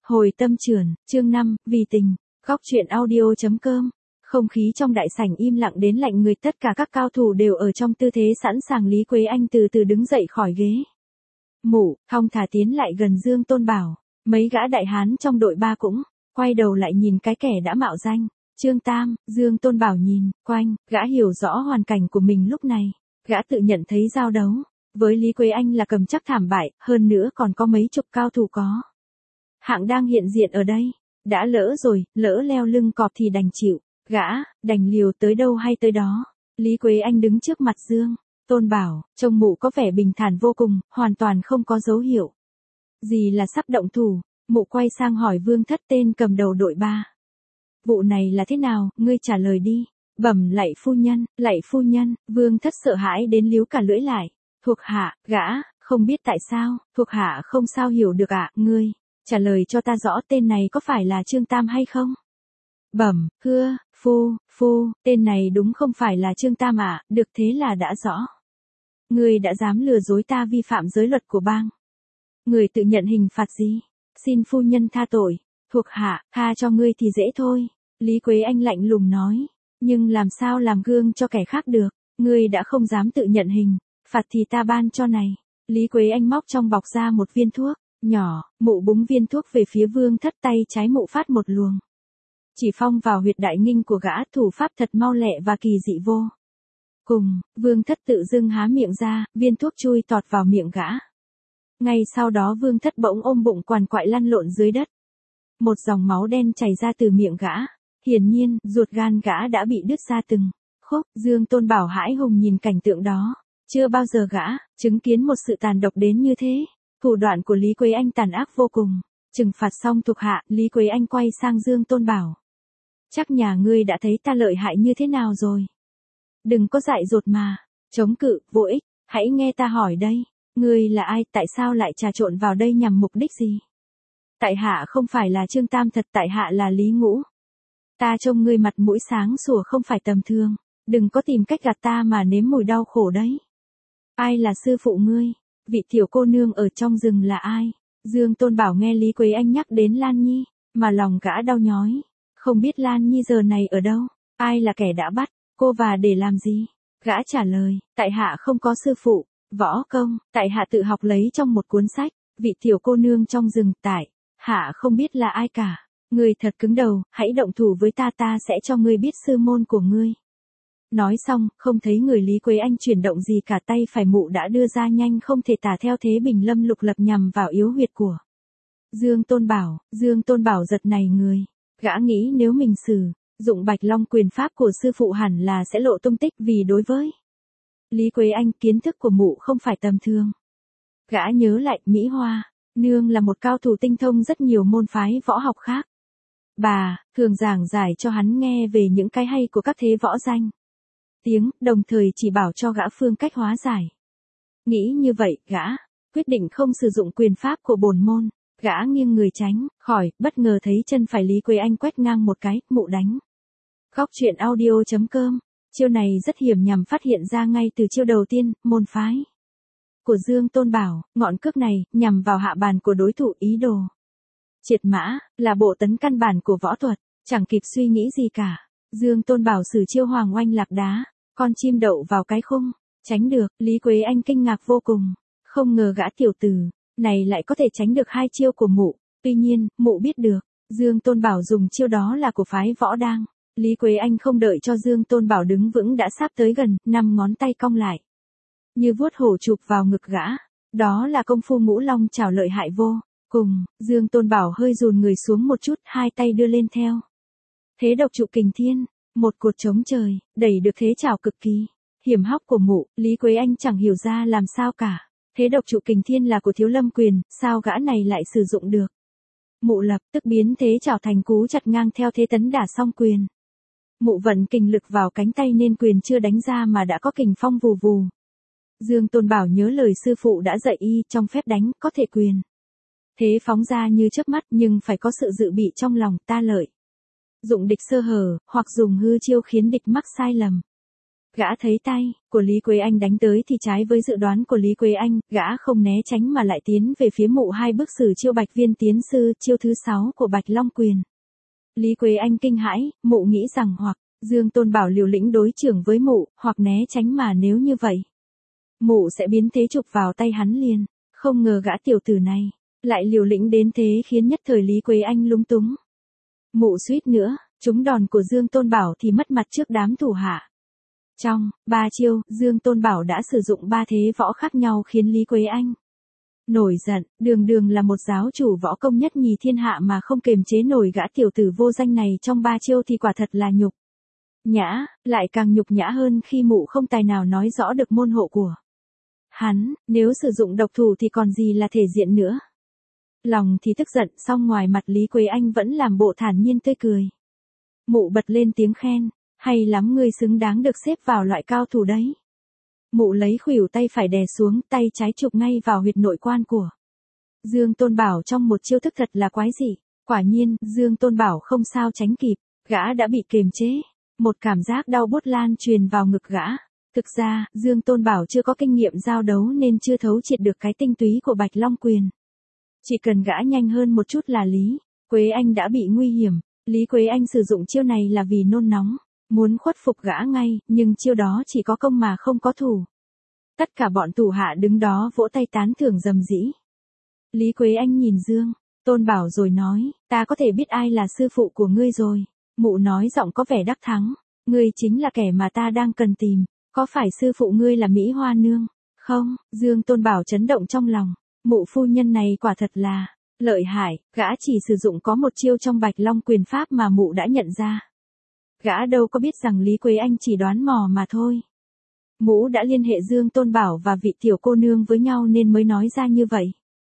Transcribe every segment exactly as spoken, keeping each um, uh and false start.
Hồi tâm trườn, chương năm, vì tình, góc truyện audio chấm com. Không khí trong đại sảnh im lặng đến lạnh người, tất cả các cao thủ đều ở trong tư thế sẵn sàng. Lý Quế Anh từ từ đứng dậy khỏi ghế. Mụ, thong thả tiến lại gần Dương Tôn Bảo. Mấy gã đại hán trong đội ba cũng quay đầu lại nhìn cái kẻ đã mạo danh. Trương Tam, Dương Tôn Bảo nhìn quanh, gã hiểu rõ hoàn cảnh của mình lúc này. Gã tự nhận thấy giao đấu với Lý Quế Anh là cầm chắc thảm bại, hơn nữa còn có mấy chục cao thủ có hạng đang hiện diện ở đây. Đã lỡ rồi, lỡ leo lưng cọp thì đành chịu. Gã, đành liều tới đâu hay tới đó. Lý Quế Anh đứng trước mặt Dương Tôn Bảo, trông mụ có vẻ bình thản vô cùng, hoàn toàn không có dấu hiệu gì là sắp động thủ. Mụ quay sang hỏi Vương Thất tên cầm đầu đội ba. Vụ này là thế nào, ngươi trả lời đi. Bẩm lạy phu nhân, lạy phu nhân. Vương Thất sợ hãi đến líu cả lưỡi lại. Thuộc hạ, gã, không biết tại sao, thuộc hạ không sao hiểu được ạ, à, ngươi trả lời cho ta rõ tên này có phải là Trương Tam hay không? Bẩm, thưa, phu, phu, tên này đúng không phải là Trương Tam ạ, à, được thế là đã rõ. Ngươi đã dám lừa dối ta vi phạm giới luật của bang. Ngươi tự nhận hình phạt gì? Xin phu nhân tha tội, thuộc hạ, tha cho ngươi thì dễ thôi. Lý Quế Anh lạnh lùng nói, nhưng làm sao làm gương cho kẻ khác được, ngươi đã không dám tự nhận hình, phạt thì ta ban cho này. Lý Quế Anh móc trong bọc ra một viên thuốc nhỏ, mụ búng viên thuốc về phía Vương Thất, tay trái mụ phát một luồng chỉ phong vào huyệt đại nghinh của gã, thủ pháp thật mau lẹ và kỳ dị vô cùng. Vương Thất tự dưng há miệng ra, viên thuốc chui tọt vào miệng gã. Ngay sau đó Vương Thất bỗng ôm bụng quằn quại lăn lộn dưới đất. Một dòng máu đen chảy ra từ miệng gã. Hiển nhiên, ruột gan gã đã bị đứt ra từng khúc. Dương Tôn Bảo hãi hùng nhìn cảnh tượng đó. Chưa bao giờ gã chứng kiến một sự tàn độc đến như thế. Thủ đoạn của Lý Quế Anh tàn ác vô cùng. Trừng phạt xong thuộc hạ, Lý Quế Anh quay sang Dương Tôn Bảo. Chắc nhà ngươi đã thấy ta lợi hại như thế nào rồi. Đừng có dại dột mà chống cự, vô ích. Hãy nghe ta hỏi đây. Ngươi là ai, tại sao lại trà trộn vào đây nhằm mục đích gì? Tại hạ không phải là Trương Tam thật, tại hạ là Lý Ngũ. Ta trông ngươi mặt mũi sáng sủa không phải tầm thường. Đừng có tìm cách gạt ta mà nếm mùi đau khổ đấy. Ai là sư phụ ngươi? Vị tiểu cô nương ở trong rừng là ai? Dương Tôn Bảo nghe Lý Quế Anh nhắc đến Lan Nhi, mà lòng gã đau nhói. Không biết Lan Nhi giờ này ở đâu? Ai là kẻ đã bắt cô và để làm gì? Gã trả lời, tại hạ không có sư phụ, võ công, tại hạ tự học lấy trong một cuốn sách. Vị tiểu cô nương trong rừng, tại hạ không biết là ai cả. Ngươi thật cứng đầu, hãy động thủ với ta, ta sẽ cho ngươi biết sư môn của ngươi. Nói xong, không thấy người Lý Quế Anh chuyển động gì cả, tay phải mụ đã đưa ra nhanh không thể tả theo thế bình lâm lục lập nhằm vào yếu huyệt của Dương Tôn Bảo. Dương Tôn Bảo giật nảy người. Gã nghĩ nếu mình sử dụng Bạch Long quyền pháp của sư phụ hẳn là sẽ lộ tung tích, vì đối với Lý Quế Anh kiến thức của mụ không phải tầm thường. Gã nhớ lại Mỹ Hoa nương là một cao thủ tinh thông rất nhiều môn phái võ học khác. Bà thường giảng giải cho hắn nghe về những cái hay của các thế võ danh tiếng, đồng thời chỉ bảo cho gã phương cách hóa giải. Nghĩ như vậy, gã quyết định không sử dụng quyền pháp của bổn môn. Gã nghiêng người tránh khỏi, bất ngờ thấy chân phải Lý Quế Anh quét ngang một cái, mụ đánh. Góc truyện audio chấm com. Chiêu này rất hiểm nhằm phát hiện ra ngay từ chiêu đầu tiên, môn phái của Dương Tôn Bảo. Ngọn cước này nhằm vào hạ bàn của đối thủ, ý đồ triệt mã, là bộ tấn căn bản của võ thuật. Chẳng kịp suy nghĩ gì cả, Dương Tôn Bảo sử chiêu Hoàng Oanh Lạc Đá, con chim đậu vào cái khung, tránh được. Lý Quế Anh kinh ngạc vô cùng, không ngờ gã tiểu tử này lại có thể tránh được hai chiêu của mụ. Tuy nhiên, mụ biết được Dương Tôn Bảo dùng chiêu đó là của phái võ đang. Lý Quế Anh không đợi cho Dương Tôn Bảo đứng vững đã sắp tới gần, năm ngón tay cong lại như vuốt hổ chụp vào ngực gã. Đó là công phu Ngũ Long chảo lợi hại vô cùng. Dương Tôn Bảo hơi dùn người xuống một chút, hai tay đưa lên theo thế độc trụ kình thiên, một cột chống trời, đẩy được thế chảo cực kỳ hiểm hóc của mụ. Lý Quế Anh chẳng hiểu ra làm sao cả. Thế độc trụ kình thiên là của Thiếu Lâm quyền, sao gã này lại sử dụng được? Mụ lập tức biến thế chảo thành cú chặt ngang theo thế tấn đả song quyền. Mụ vận kình lực vào cánh tay nên quyền chưa đánh ra mà đã có kình phong vù vù. Dương Tôn Bảo nhớ lời sư phụ đã dạy y, trong phép đánh có thể quyền thế phóng ra như chớp mắt, nhưng phải có sự dự bị trong lòng. Ta lợi dụng địch sơ hở, hoặc dùng hư chiêu khiến địch mắc sai lầm. Gã thấy tay của Lý Quế Anh đánh tới thì trái với dự đoán của Lý Quế Anh, gã không né tránh mà lại tiến về phía mụ hai bước sử chiêu Bạch Viên Tiến Sư, chiêu thứ sáu của Bạch Long Quyền. Lý Quế Anh kinh hãi, mụ nghĩ rằng hoặc Dương Tôn Bảo liều lĩnh đối chưởng với mụ, hoặc né tránh mà nếu như vậy, mụ sẽ biến thế chụp vào tay hắn liền. Không ngờ gã tiểu tử này lại liều lĩnh đến thế khiến nhất thời Lý Quế Anh lúng túng. Mụ suýt nữa trúng đòn của Dương Tôn Bảo thì mất mặt trước đám thủ hạ. Trong ba chiêu, Dương Tôn Bảo đã sử dụng ba thế võ khác nhau khiến Lý Quế Anh nổi giận. Đường đường là một giáo chủ võ công nhất nhì thiên hạ mà không kềm chế nổi gã tiểu tử vô danh này trong ba chiêu thì quả thật là nhục nhã, lại càng nhục nhã hơn khi mụ không tài nào nói rõ được môn hộ của hắn, nếu sử dụng độc thủ thì còn gì là thể diện nữa. Lòng thì tức giận, song ngoài mặt Lý Quế Anh vẫn làm bộ thản nhiên tươi cười. Mụ bật lên tiếng khen, hay lắm, ngươi xứng đáng được xếp vào loại cao thủ đấy. Mụ lấy khuỷu tay phải đè xuống, tay trái chụp ngay vào huyệt nội quan của Dương Tôn Bảo trong một chiêu thức thật là quái dị. Quả nhiên, Dương Tôn Bảo không sao tránh kịp, gã đã bị kiềm chế. Một cảm giác đau buốt lan truyền vào ngực gã. Thực ra, Dương Tôn Bảo chưa có kinh nghiệm giao đấu nên chưa thấu triệt được cái tinh túy của Bạch Long Quyền. Chỉ cần gã nhanh hơn một chút là Lý Quế Anh đã bị nguy hiểm. Lý Quế Anh sử dụng chiêu này là vì nôn nóng, muốn khuất phục gã ngay, nhưng chiêu đó chỉ có công mà không có thủ. Tất cả bọn thủ hạ đứng đó vỗ tay tán thưởng rầm rĩ. Lý Quế Anh nhìn Dương Tôn Bảo rồi nói, ta có thể biết ai là sư phụ của ngươi rồi. Mụ nói giọng có vẻ đắc thắng, ngươi chính là kẻ mà ta đang cần tìm. Có phải sư phụ ngươi là Mỹ Hoa Nương? Không, Dương Tôn Bảo chấn động trong lòng. Mụ phu nhân này quả thật là lợi hại, gã chỉ sử dụng có một chiêu trong Bạch Long Quyền pháp mà mụ đã nhận ra. Gã đâu có biết rằng Lý Quế Anh chỉ đoán mò mà thôi. Mụ đã liên hệ Dương Tôn Bảo và vị tiểu cô nương với nhau nên mới nói ra như vậy.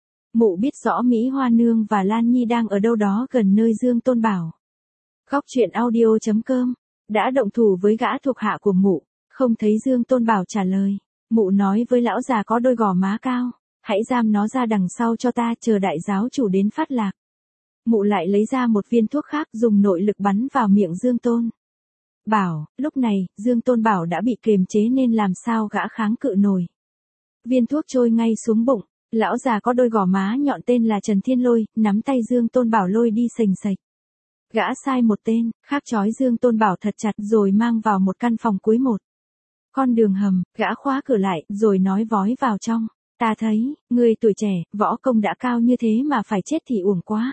Mụ biết rõ Mỹ Hoa Nương và Lan Nhi đang ở đâu đó gần nơi Dương Tôn Bảo. Góc truyện audio chấm com đã động thủ với gã thuộc hạ của mụ, không thấy Dương Tôn Bảo trả lời. Mụ nói với lão già có đôi gò má cao, hãy giam nó ra đằng sau cho ta, chờ đại giáo chủ đến phát lạc. Mụ lại lấy ra một viên thuốc khác dùng nội lực bắn vào miệng Dương Tôn Bảo. Lúc này, Dương Tôn Bảo đã bị kiềm chế nên làm sao gã kháng cự nổi. Viên thuốc trôi ngay xuống bụng. Lão già có đôi gò má nhọn tên là Trần Thiên Lôi, nắm tay Dương Tôn Bảo lôi đi sềnh sạch. Gã sai một tên, khác trói Dương Tôn Bảo thật chặt rồi mang vào một căn phòng cuối một con đường hầm, gã khóa cửa lại, rồi nói vói vào trong. Ta thấy, ngươi tuổi trẻ, võ công đã cao như thế mà phải chết thì uổng quá.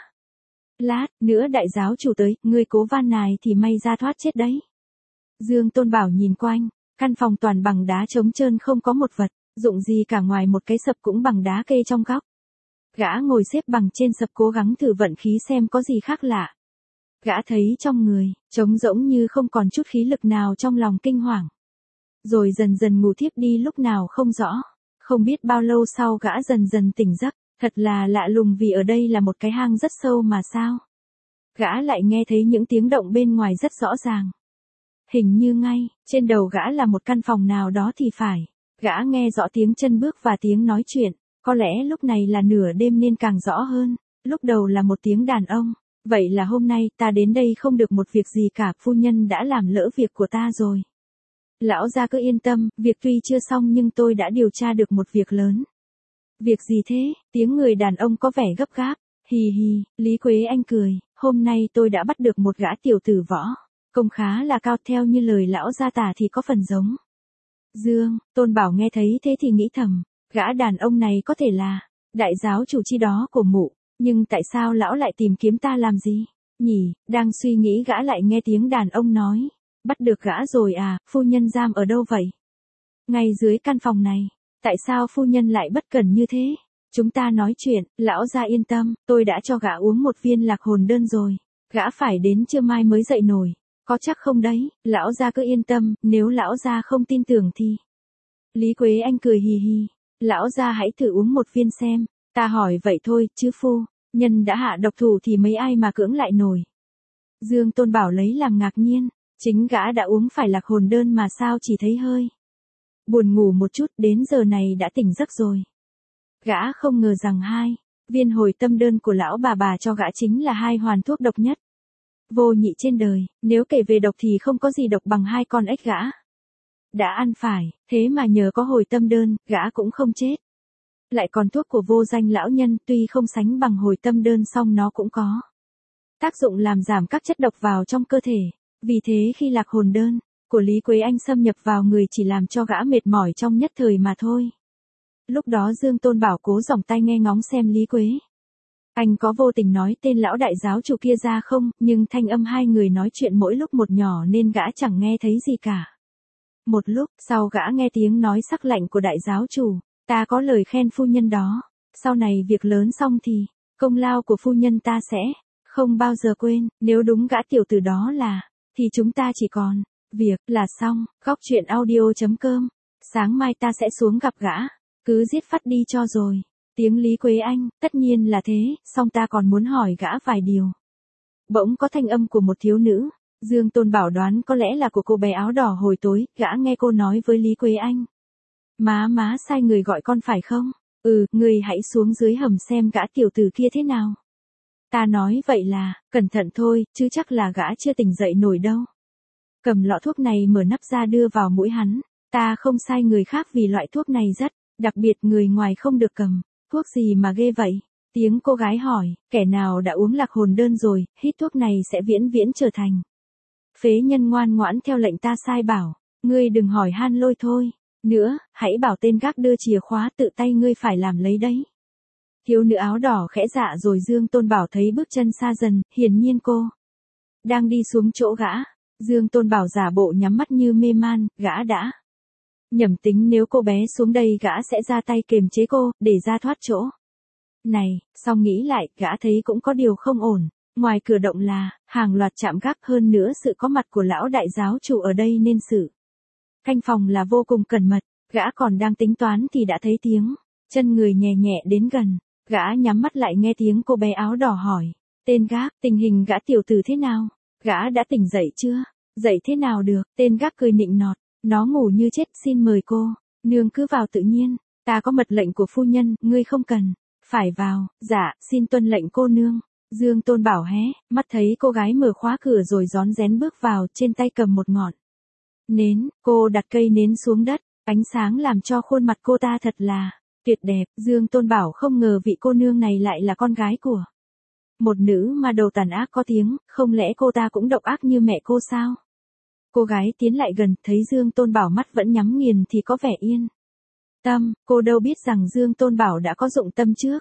Lát nữa đại giáo chủ tới, ngươi cố van nài thì may ra thoát chết đấy. Dương Tôn Bảo nhìn quanh, căn phòng toàn bằng đá trống trơn không có một vật dụng gì cả ngoài một cái sập cũng bằng đá kê trong góc. Gã ngồi xếp bằng trên sập cố gắng thử vận khí xem có gì khác lạ. Gã thấy trong người trống rỗng như không còn chút khí lực nào, trong lòng kinh hoàng. Rồi dần dần ngủ thiếp đi lúc nào không rõ. Không biết bao lâu sau gã dần dần tỉnh giấc. Thật là lạ lùng vì ở đây là một cái hang rất sâu mà sao. Gã lại nghe thấy những tiếng động bên ngoài rất rõ ràng. Hình như ngay trên đầu gã là một căn phòng nào đó thì phải. Gã nghe rõ tiếng chân bước và tiếng nói chuyện. Có lẽ lúc này là nửa đêm nên càng rõ hơn. Lúc đầu là một tiếng đàn ông. Vậy là hôm nay ta đến đây không được một việc gì cả, phu nhân đã làm lỡ việc của ta rồi. Lão gia cứ yên tâm, việc tuy chưa xong nhưng tôi đã điều tra được một việc lớn. Việc gì thế? Tiếng người đàn ông có vẻ gấp gáp. Hì hì, Lý Quế Anh cười, hôm nay tôi đã bắt được một gã tiểu tử võ công khá là cao, theo như lời lão gia tả thì có phần giống Dương Tôn Bảo nghe thấy thế thì nghĩ thầm, gã đàn ông này có thể là đại giáo chủ chi đó của mụ, nhưng tại sao lão lại tìm kiếm ta làm gì nhỉ? Đang suy nghĩ gã lại nghe tiếng đàn ông nói, bắt được gã rồi à, phu nhân giam ở đâu vậy? Ngay dưới căn phòng này. Tại sao phu nhân lại bất cẩn như thế? Chúng ta nói chuyện, lão gia yên tâm, tôi đã cho gã uống một viên lạc hồn đơn rồi. Gã phải đến trưa mai mới dậy nổi. Có chắc không đấy? Lão gia cứ yên tâm, nếu lão gia không tin tưởng thì. Lý Quế Anh cười hì hì. Lão gia hãy thử uống một viên xem. Ta hỏi vậy thôi, chứ phu nhân đã hạ độc thủ thì mấy ai mà cưỡng lại nổi. Dương Tôn Bảo lấy làm ngạc nhiên. Chính gã đã uống phải lạc hồn đơn mà sao chỉ thấy hơi buồn ngủ một chút, đến giờ này đã tỉnh giấc rồi. Gã không ngờ rằng hai viên hồi tâm đơn của lão bà bà cho gã chính là hai hoàn thuốc độc nhất vô nhị trên đời. Nếu kể về độc thì không có gì độc bằng hai con ếch gã Đã ăn phải, thế mà nhờ có hồi tâm đơn, gã cũng không chết. Lại còn thuốc của vô danh lão nhân tuy không sánh bằng hồi tâm đơn song nó cũng có tác dụng làm giảm các chất độc vào trong cơ thể. Vì thế khi lạc hồn đơn của Lý Quế Anh xâm nhập vào người chỉ làm cho gã mệt mỏi trong nhất thời mà thôi. Lúc đó Dương Tôn Bảo cố dòng tay nghe ngóng xem Lý Quế Anh có vô tình nói tên lão đại giáo chủ kia ra không, nhưng thanh âm hai người nói chuyện mỗi lúc một nhỏ nên gã chẳng nghe thấy gì cả. Một lúc sau gã nghe tiếng nói sắc lạnh của đại giáo chủ, ta có lời khen phu nhân đó, sau này việc lớn xong thì, công lao của phu nhân ta sẽ không bao giờ quên, nếu đúng gã tiểu tử đó là, thì chúng ta chỉ còn việc là xong. Góc truyện audio.com. Sáng mai ta sẽ xuống gặp gã, cứ giết phát đi cho rồi. Tiếng Lý Quế Anh, tất nhiên là thế, song ta còn muốn hỏi gã vài điều. Bỗng có thanh âm của một thiếu nữ, Dương Tôn Bảo đoán có lẽ là của cô bé áo đỏ hồi tối, gã nghe cô nói với Lý Quế Anh. Má má sai người gọi con phải không? Ừ, người hãy xuống dưới hầm xem gã tiểu tử kia thế nào. Ta nói vậy là, cẩn thận thôi, chứ chắc là gã chưa tỉnh dậy nổi đâu. Cầm lọ thuốc này mở nắp ra đưa vào mũi hắn, ta không sai người khác vì loại thuốc này rất, đặc biệt người ngoài không được cầm. Thuốc gì mà ghê vậy? Tiếng cô gái hỏi, kẻ nào đã uống lạc hồn đơn rồi, hít thuốc này sẽ viễn viễn trở thành phế nhân ngoan ngoãn theo lệnh ta sai bảo, ngươi đừng hỏi han lôi thôi. Nữa, hãy bảo tên gác đưa chìa khóa tự tay ngươi phải làm lấy đấy. Thiếu nữ áo đỏ khẽ dạ rồi Dương Tôn Bảo thấy bước chân xa dần, hiển nhiên cô đang đi xuống chỗ gã. Dương Tôn Bảo giả bộ nhắm mắt như mê man, gã đã nhẩm tính nếu cô bé xuống đây gã sẽ ra tay kềm chế cô, để ra thoát chỗ này, xong nghĩ lại, gã thấy cũng có điều không ổn. Ngoài cửa động là hàng loạt trạm gác, hơn nữa sự có mặt của lão đại giáo chủ ở đây nên sự canh phòng là vô cùng cẩn mật. Gã còn đang tính toán thì đã thấy tiếng chân người nhẹ nhẹ đến gần. Gã nhắm mắt lại nghe tiếng cô bé áo đỏ hỏi, tên gác, tình hình gã tiểu tử thế nào? Gã đã tỉnh dậy chưa? Dậy thế nào được? Tên gác cười nịnh nọt, nó ngủ như chết, xin mời cô nương cứ vào tự nhiên, ta có mật lệnh của phu nhân, ngươi không cần phải vào. Dạ, xin tuân lệnh cô nương. Dương Tôn Bảo hé mắt thấy cô gái mở khóa cửa rồi rón rén bước vào, trên tay cầm một ngọn nến. Cô đặt cây nến xuống đất, ánh sáng làm cho khuôn mặt cô ta thật là tuyệt đẹp. Dương Tôn Bảo không ngờ vị cô nương này lại là con gái của một nữ mà đầu tàn ác có tiếng, không lẽ cô ta cũng độc ác như mẹ cô sao? Cô gái tiến lại gần, thấy Dương Tôn Bảo mắt vẫn nhắm nghiền thì có vẻ yên tâm, cô đâu biết rằng Dương Tôn Bảo đã có dụng tâm trước.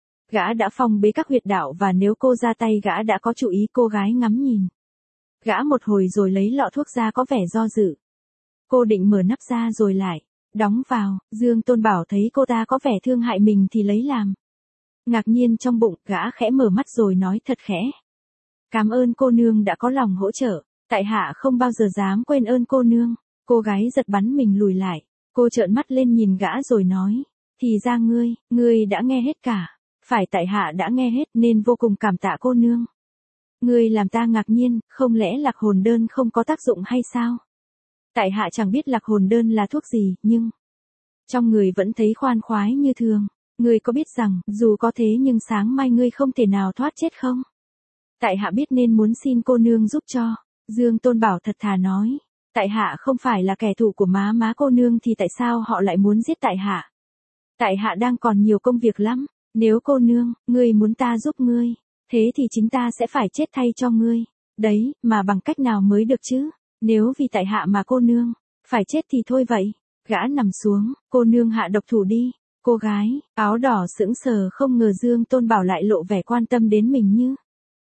Gã đã phong bế các huyệt đạo và nếu cô ra tay gã đã có chủ ý. Cô gái ngắm nhìn gã một hồi rồi lấy lọ thuốc ra có vẻ do dự. Cô định mở nắp ra rồi lại đóng vào. Dương Tôn Bảo thấy cô ta có vẻ thương hại mình thì lấy làm ngạc nhiên trong bụng, gã khẽ mở mắt rồi nói thật khẽ. Cảm ơn cô nương đã có lòng hỗ trợ, tại hạ không bao giờ dám quên ơn cô nương. Cô gái giật bắn mình lùi lại, cô trợn mắt lên nhìn gã rồi nói, thì ra ngươi, ngươi đã nghe hết cả. Phải, tại hạ đã nghe hết nên vô cùng cảm tạ cô nương. Ngươi làm ta ngạc nhiên, không lẽ lạc hồn đơn không có tác dụng hay sao? Tại hạ chẳng biết lạc hồn đơn là thuốc gì, nhưng trong người vẫn thấy khoan khoái như thường. Ngươi có biết rằng, dù có thế nhưng sáng mai ngươi không thể nào thoát chết không? Tại hạ biết nên muốn xin cô nương giúp cho. Dương Tôn Bảo thật thà nói, tại hạ không phải là kẻ thù của má má cô nương thì tại sao họ lại muốn giết tại hạ? Tại hạ đang còn nhiều công việc lắm. Nếu cô nương, ngươi muốn ta giúp ngươi, thế thì chính ta sẽ phải chết thay cho ngươi. Đấy, mà bằng cách nào mới được chứ? Nếu vì tại hạ mà cô nương phải chết thì thôi vậy. Gã nằm xuống, cô nương hạ độc thủ đi. Cô gái áo đỏ sững sờ, không ngờ Dương Tôn Bảo lại lộ vẻ quan tâm đến mình như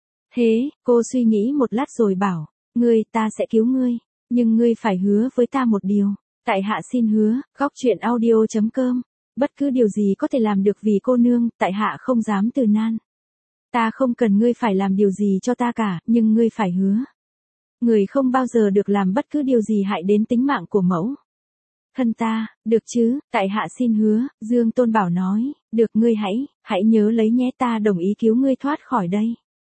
thế. Cô suy nghĩ một lát rồi bảo, ngươi, ta sẽ cứu ngươi, nhưng ngươi phải hứa với ta một điều. Tại hạ xin hứa. Góc truyện audio.com. Bất cứ điều gì có thể làm được vì cô nương, tại hạ không dám từ nan. Ta không cần ngươi phải làm điều gì cho ta cả, nhưng ngươi phải hứa. Người không bao giờ được làm bất cứ điều gì hại đến tính mạng của mẫu thân ta, được chứ? Tại hạ xin hứa. Dương Tôn Bảo nói, được, ngươi hãy, hãy nhớ lấy nhé, ta đồng ý cứu ngươi thoát khỏi đây.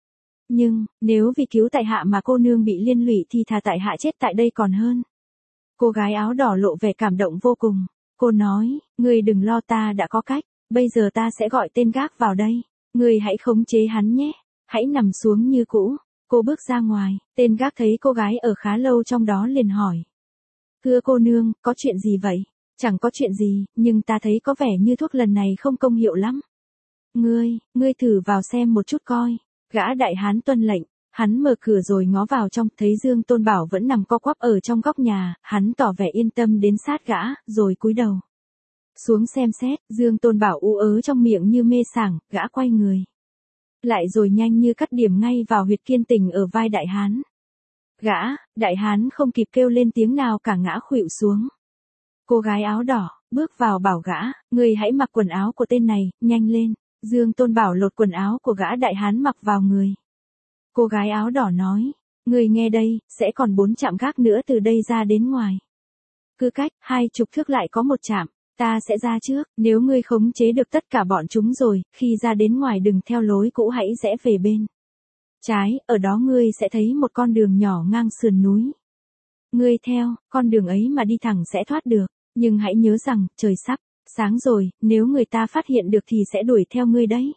Nhưng, nếu vì cứu tại hạ mà cô nương bị liên lụy thì thà tại hạ chết tại đây còn hơn. Cô gái áo đỏ lộ vẻ cảm động vô cùng. Cô nói, ngươi đừng lo, ta đã có cách, bây giờ ta sẽ gọi tên gác vào đây. Ngươi hãy khống chế hắn nhé, hãy nằm xuống như cũ. Cô bước ra ngoài, tên gác thấy cô gái ở khá lâu trong đó liền hỏi. Thưa cô nương, có chuyện gì vậy? Chẳng có chuyện gì, nhưng ta thấy có vẻ như thuốc lần này không công hiệu lắm. Ngươi, ngươi thử vào xem một chút coi. Gã đại hán tuân lệnh, hắn mở cửa rồi ngó vào trong, thấy Dương Tôn Bảo vẫn nằm co quắp ở trong góc nhà, hắn tỏ vẻ yên tâm đến sát gã, rồi cúi đầu xuống xem xét. Dương Tôn Bảo ú ớ trong miệng như mê sảng, gã quay người lại rồi nhanh như cắt điểm ngay vào huyệt kiên tình ở vai đại hán. Gã, đại hán không kịp kêu lên tiếng nào cả ngã khuỵu xuống. Cô gái áo đỏ, bước vào bảo gã, ngươi hãy mặc quần áo của tên này, nhanh lên. Dương Tôn Bảo lột quần áo của gã đại hán mặc vào người. Cô gái áo đỏ nói, ngươi nghe đây, sẽ còn bốn trạm gác nữa từ đây ra đến ngoài. Cứ cách hai chục thước lại có một trạm, ta sẽ ra trước, nếu ngươi khống chế được tất cả bọn chúng rồi, khi ra đến ngoài đừng theo lối cũ, hãy rẽ về bên trái, ở đó ngươi sẽ thấy một con đường nhỏ ngang sườn núi. Ngươi theo con đường ấy mà đi thẳng sẽ thoát được, nhưng hãy nhớ rằng, trời sắp sáng rồi, nếu người ta phát hiện được thì sẽ đuổi theo ngươi đấy.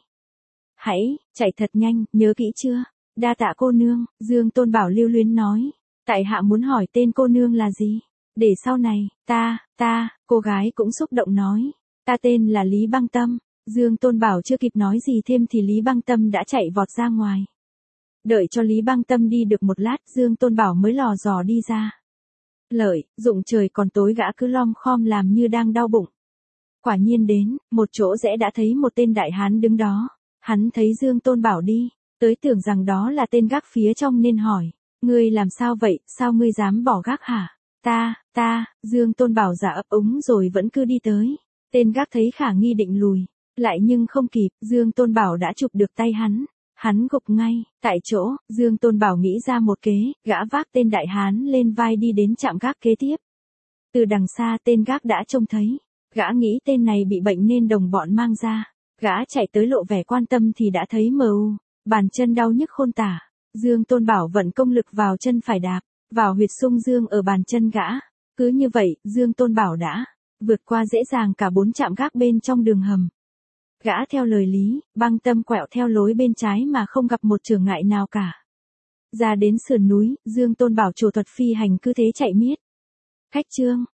Hãy chạy thật nhanh, nhớ kỹ chưa? Đa tạ cô nương. Dương Tôn Bảo lưu luyến nói, tại hạ muốn hỏi tên cô nương là gì, để sau này, ta, ta, cô gái cũng xúc động nói, ta tên là Lý Băng Tâm. Dương Tôn Bảo chưa kịp nói gì thêm thì Lý Băng Tâm đã chạy vọt ra ngoài. Đợi cho Lý Băng Tâm đi được một lát, Dương Tôn Bảo mới lò dò đi ra. Lợi, dụng trời còn tối gã cứ lom khom làm như đang đau bụng. Quả nhiên đến, một chỗ rẽ đã thấy một tên đại hán đứng đó. Hắn thấy Dương Tôn Bảo đi, tới tưởng rằng đó là tên gác phía trong nên hỏi, ngươi làm sao vậy, sao ngươi dám bỏ gác hả? Ta, ta, Dương Tôn Bảo giả ấp úng rồi vẫn cứ đi tới. Tên gác thấy khả nghi định lùi, lại nhưng không kịp, Dương Tôn Bảo đã chụp được tay hắn. Hắn gục ngay, tại chỗ, Dương Tôn Bảo nghĩ ra một kế, gã vác tên đại hán lên vai đi đến trạm gác kế tiếp. Từ đằng xa tên gác đã trông thấy, gã nghĩ tên này bị bệnh nên đồng bọn mang ra. Gã chạy tới lộ vẻ quan tâm thì đã thấy mờ u, bàn chân đau nhức khôn tả. Dương Tôn Bảo vận công lực vào chân phải đạp, vào huyệt sung dương ở bàn chân gã. Cứ như vậy, Dương Tôn Bảo đã vượt qua dễ dàng cả bốn trạm gác bên trong đường hầm. Gã theo lời Lý Băng Tâm quẹo theo lối bên trái mà không gặp một trở ngại nào cả. Ra đến sườn núi, Dương Tôn Bảo trổ thuật phi hành cứ thế chạy miết. Khách trương,